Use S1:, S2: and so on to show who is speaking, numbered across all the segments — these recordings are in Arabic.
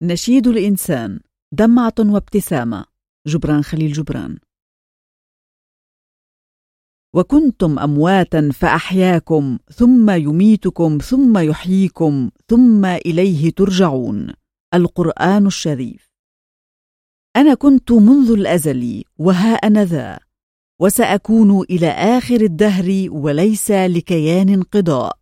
S1: نشيد الإنسان، دمعة وابتسامة. جبران خليل جبران. وكنتم أمواتا فأحياكم ثم يميتكم ثم يحييكم ثم إليه ترجعون. القرآن الشريف. أنا كنت منذ الأزل وها أنا ذا، وسأكون إلى آخر الدهر وليس لكيان انقضاء.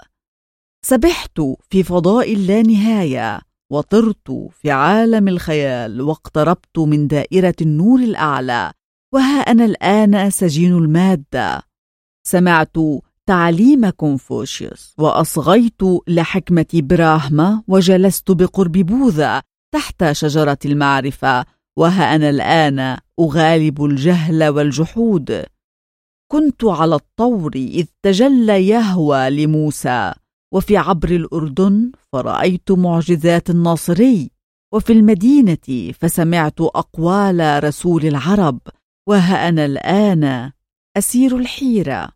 S1: سبحت في فضاء اللانهاية وطرت في عالم الخيال واقتربت من دائرة النور الأعلى، وها أنا الآن سجين المادة. سمعت تعليم كونفوشيوس وأصغيت لحكمة براهما وجلست بقرب بوذا تحت شجرة المعرفة، وها أنا الآن أغالب الجهل والجحود. كنت على الطور إذ تجلى يهوى لموسى، وفي عبر الأردن فرأيت معجزات الناصري، وفي المدينة فسمعت أقوال رسول العرب، وها أنا الآن أسير الحيرة.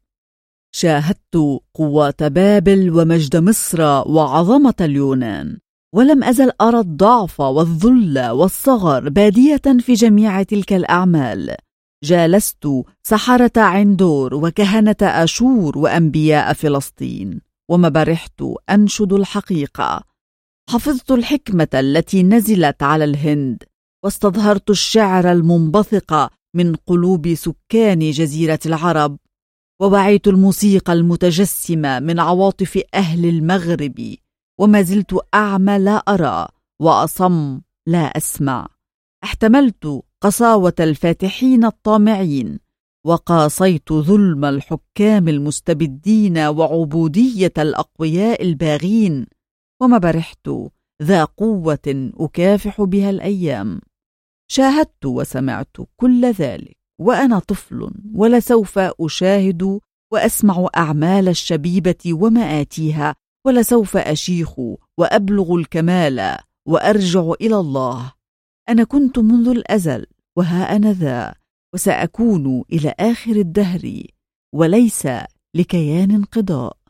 S1: شاهدت قوات بابل ومجد مصر وعظمة اليونان، ولم أزل أرى الضعف والذل والصغر بادية في جميع تلك الأعمال. جالست سحرة عندور وكهنة أشور وأنبياء فلسطين، وما برحت أنشد الحقيقة. حفظت الحكمة التي نزلت على الهند، واستظهرت الشعر المنبثق من قلوب سكان جزيرة العرب، ووعيت الموسيقى المتجسمة من عواطف أهل المغرب، وما زلت أعمى لا أرى وأصم لا أسمع. احتملت قساوة الفاتحين الطامعين، وقاصيت ظلم الحكام المستبدين وعبودية الأقوياء الباغين، وما برحت ذا قوة أكافح بها الأيام. شاهدت وسمعت كل ذلك وأنا طفل، ولسوف أشاهد وأسمع أعمال الشبيبة ومآتيها، ولسوف أشيخ وأبلغ الكمال وأرجع إلى الله. أنا كنت منذ الأزل وها أنا ذا، وسأكون إلى آخر الدهر وليس لكيان انقضاء.